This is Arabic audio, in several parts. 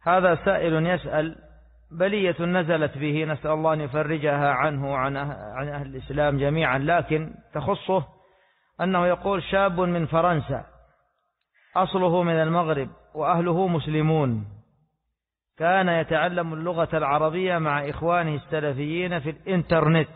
هذا سائل يسأل: بلية نزلت به، نسأل الله أن يفرجها عنه وعن أهل الإسلام جميعا، لكن تخصه أنه يقول: شاب من فرنسا أصله من المغرب وأهله مسلمون، كان يتعلم اللغة العربية مع إخوانه السلفيين في الإنترنت.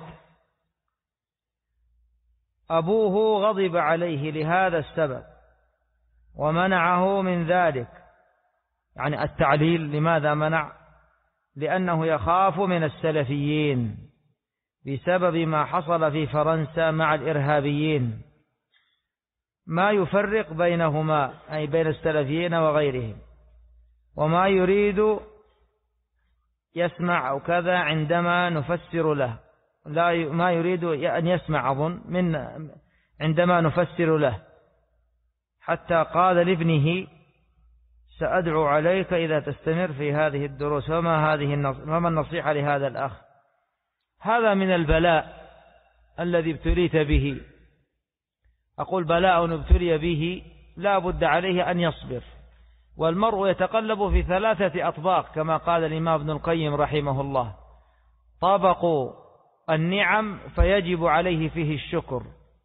أبوه غضب عليه لهذا السبب ومنعه من ذلك. يعني التعليل لماذا منع؟ لأنه يخاف من السلفيين بسبب ما حصل في فرنسا مع الإرهابيين، ما يفرق بينهما أي بين السلفيين وغيرهم، وما يريد يسمع أو كذا عندما نفسر له، لا ما يريد أن يسمع أظن من عندما نفسر له، حتى قال لابنه: سأدعو عليك إذا تستمر في هذه الدروس. وما النصيحة لهذا الأخ؟ هذا من البلاء الذي ابتليت به. أقول بلاء ابتلي به لا بد عليه أن يصبر، والمرء يتقلب في 3 أطباق كما قال الإمام ابن القيم رحمه الله: طبق النعم فيجب عليه فيه الشكر،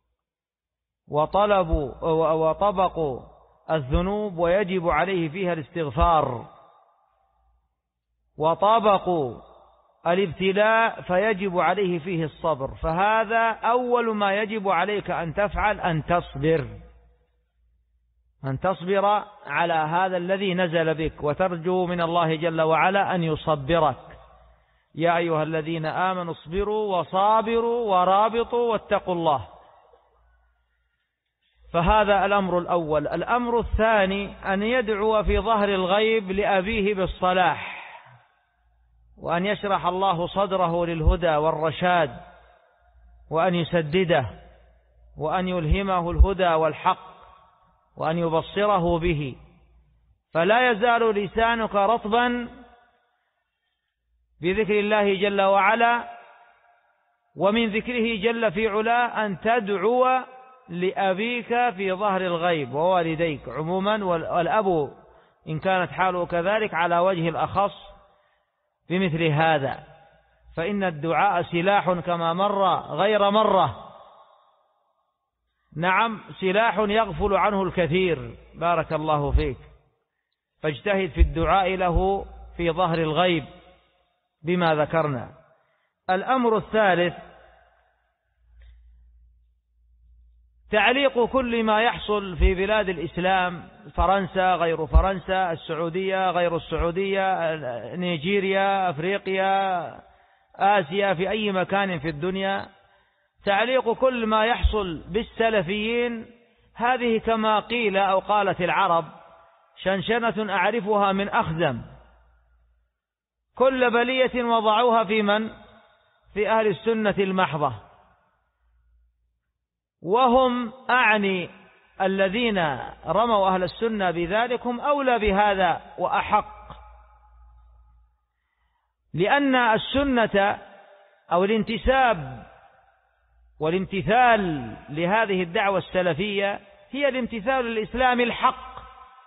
وطبق الذنوب ويجب عليه فيها الاستغفار، وطبق الابتلاء فيجب عليه فيه الصبر. فهذا أول ما يجب عليك أن تفعل، أن تصبر على هذا الذي نزل بك، وترجو من الله جل وعلا أن يصبرك. يا أيها الذين آمنوا اصبروا وصابروا ورابطوا واتقوا الله. فهذا الأمر الأول. الأمر الثاني أن يدعو في ظهر الغيب لأبيه بالصلاح، وأن يشرح الله صدره للهدى والرشاد، وأن يسدده، وأن يلهمه الهدى والحق، وأن يبصره به. فلا يزال لسانك رطبا بذكر الله جل وعلا، ومن ذكره جل في علاه أن تدعو لأبيك في ظهر الغيب ووالديك عموما، والأب إن كانت حاله كذلك على وجه الأخص بمثل هذا، فإن الدعاء سلاح كما مر غير مرة. نعم، سلاح يغفل عنه الكثير. بارك الله فيك. فاجتهد في الدعاء له في ظهر الغيب بما ذكرنا. الأمر الثالث تعليق كل ما يحصل في بلاد الإسلام، فرنسا غير فرنسا، السعودية غير السعودية، نيجيريا، أفريقيا، آسيا، في أي مكان في الدنيا، تعليق كل ما يحصل بالسلفيين. هذه كما قيل أو قالت العرب: شنشنة أعرفها من أخزم. كل بلية وضعوها في من؟ في أهل السنة المحضة، وهم أعني الذين رموا أهل السنة بذلك هم أولى بهذا وأحق، لأن السنة أو الانتساب والامتثال لهذه الدعوة السلفية هي الامتثال للإسلام الحق.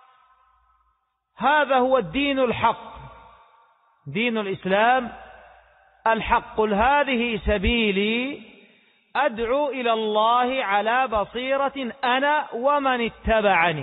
هذا هو الدين الحق، دين الإسلام الحق. قل هذه سبيلي أدعو إلى الله على بصيرة أنا ومن اتبعني.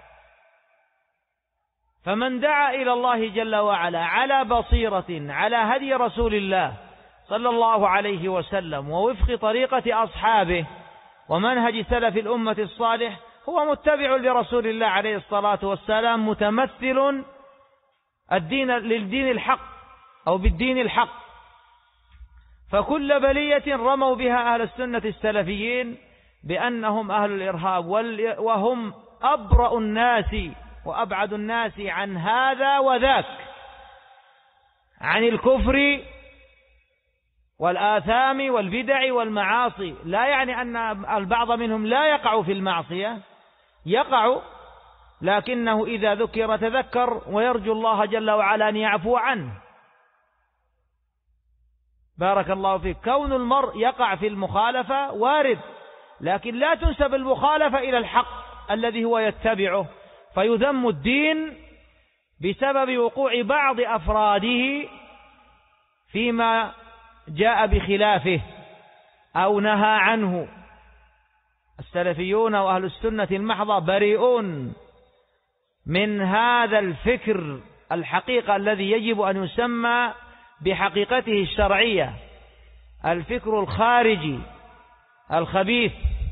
فمن دعا إلى الله جل وعلا على بصيرة على هدي رسول الله صلى الله عليه وسلم ووفق طريقة أصحابه ومنهج سلف الأمة الصالح، هو متبع لرسول الله عليه الصلاة والسلام، متمثل للدين الحق أو بالدين الحق. فكل بلية رموا بها أهل السنة السلفيين بأنهم أهل الإرهاب، وهم أبرأ الناس وأبعد الناس عن هذا وذاك، عن الكفر والآثام والبدع والمعاصي. لا يعني أن البعض منهم لا يقع في المعصية، يقع، لكنه إذا ذكر تذكر ويرجو الله جل وعلا أن يعفو عنه. بارك الله فيك. كون المرء يقع في المخالفة وارد، لكن لا تنسب المخالفة إلى الحق الذي هو يتبعه، فيذم الدين بسبب وقوع بعض أفراده فيما جاء بخلافه أو نهى عنه. السلفيون وأهل السنة المحضة بريئون من هذا الفكر الحقيقة الذي يجب أن يسمى بحقيقته الشرعية، الفكر الخارجي الخبيث.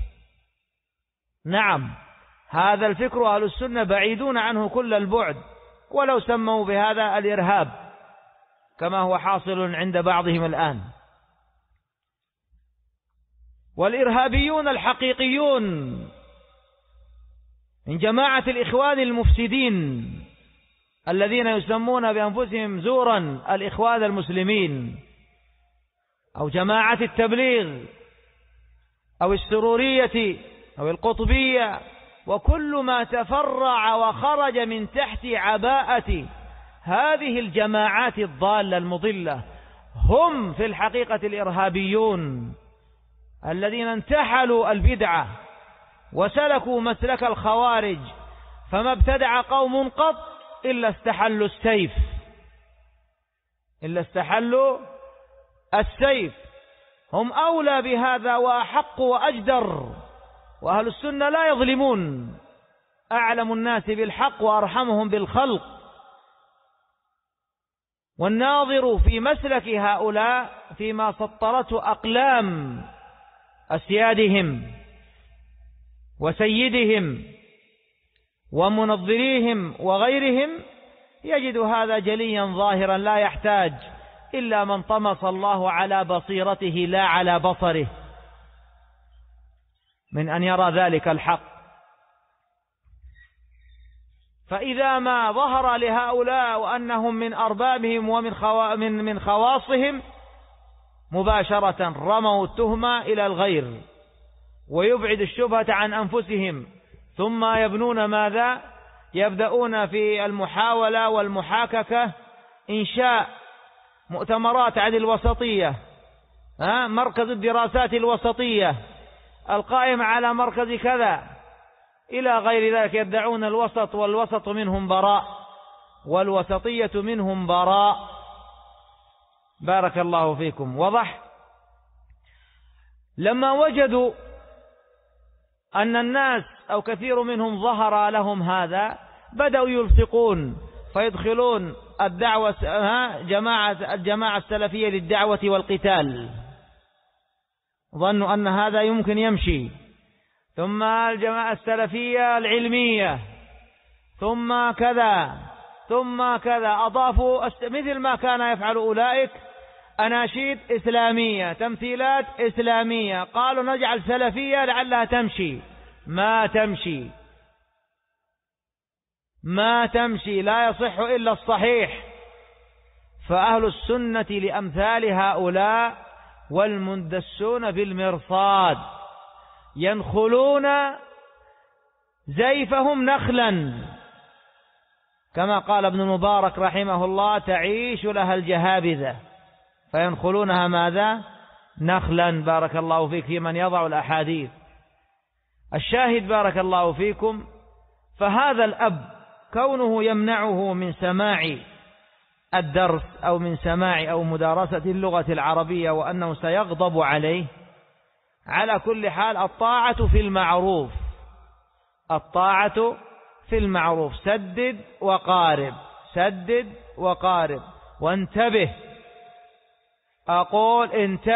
نعم، هذا الفكر أهل السنة بعيدون عنه كل البعد، ولو سموا بهذا الإرهاب كما هو حاصل عند بعضهم الآن. والإرهابيون الحقيقيون من جماعة الإخوان المفسدين الذين يسمون بأنفسهم زورا الإخوان المسلمين، أو جماعة التبليغ، أو السرورية، أو القطبية، وكل ما تفرع وخرج من تحت عباءة هذه الجماعات الضالة المضلة، هم في الحقيقة الإرهابيون الذين انتحلوا البدعة وسلكوا مسلك الخوارج. فما ابتدع قوم قط إلا استحلوا السيف، هم أولى بهذا وأحق وأجدر. وأهل السنة لا يظلمون، أعلم الناس بالحق وأرحمهم بالخلق. والناظر في مسلك هؤلاء فيما سطرته أقلام أسيادهم وسيدهم ومنظريهم وغيرهم يجد هذا جليا ظاهرا، لا يحتاج إلا من طمس الله على بصيرته لا على بصره من أن يرى ذلك الحق. فإذا ما ظهر لهؤلاء وأنهم من أربابهم ومن خواصهم مباشرة رموا التهمة إلى الغير ويبعد الشبهة عن أنفسهم، ثم يبنون ماذا؟ يبدأون في المحاولة والمحاككة إنشاء مؤتمرات عن الوسطية، مركز الدراسات الوسطية القائم على مركز كذا إلى غير ذلك، يدعون الوسط والوسط منهم براء والوسطية منهم براء. بارك الله فيكم. وضح. لما وجدوا أن الناس أو كثير منهم ظهر لهم هذا بدأوا يلصقون فيدخلون الجماعة السلفية للدعوة والقتال، ظنوا أن هذا يمكن يمشي، ثم الجماعة السلفية العلمية، ثم كذا ثم كذا، أضافوا مثل ما كان يفعل أولئك أناشيد إسلامية، تمثيلات إسلامية، قالوا نجعل سلفية لعلها تمشي. ما تمشي، لا يصح إلا الصحيح. فأهل السنة لأمثال هؤلاء والمندسون بالمرصاد ينخلون زيفهم نخلا، كما قال ابن المبارك رحمه الله تعيش لها الجهابذة، فينخلونها ماذا؟ نخلا. بارك الله فيك في من يضع الأحاديث. الشاهد بارك الله فيكم، فهذا الأب كونه يمنعه من سماع الدرس أو من سماع أو مدارسة اللغة العربية وأنه سيغضب عليه، على كل حال الطاعة في المعروف، الطاعة في المعروف، سدد وقارب. وانتبه، أقول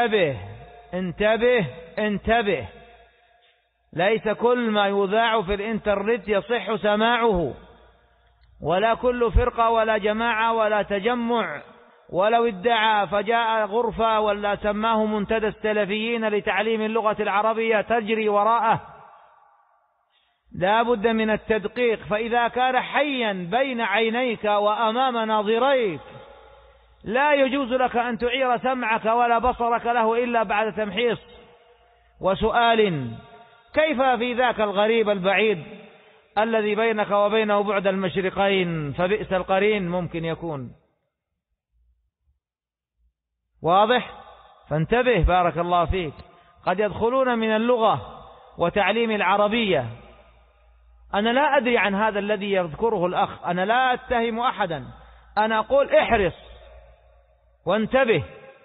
انتبه، ليس كل ما يذاع في الإنترنت يصح سماعه، ولا كل فرقة ولا جماعة ولا تجمع ولو ادعى فجاء غرفة ولا سماه منتدى السلفيين لتعليم اللغة العربية تجري وراءه. لا بد من التدقيق، فإذا كان حيا بين عينيك وأمام ناظريك لا يجوز لك أن تعير سمعك ولا بصرك له إلا بعد تمحيص وسؤال. كيف في ذاك الغريب البعيد الذي بينك وبينه بعد المشرقين، فبئس القرين ممكن يكون. واضح؟ فانتبه بارك الله فيك، قد يدخلون من اللغة وتعليم العربية أنا لا أدري عن هذا الذي يذكره الأخ، أنا لا أتهم أحدا، أنا أقول احرص وانتبه.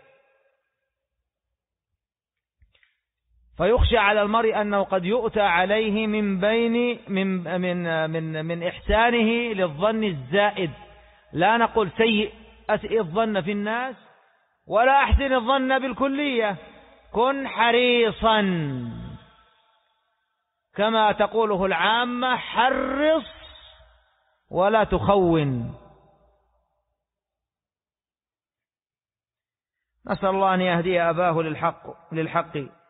فيخشى على المرء أنه قد يؤتى عليه من بين من إحسانه للظن الزائد. لا نقول سيء أسئ الظن في الناس ولا أحسن الظن بالكلية، كن حريصا كما تقوله العامة، حرص ولا تخون. نسأل الله أن يهدي أباه للحق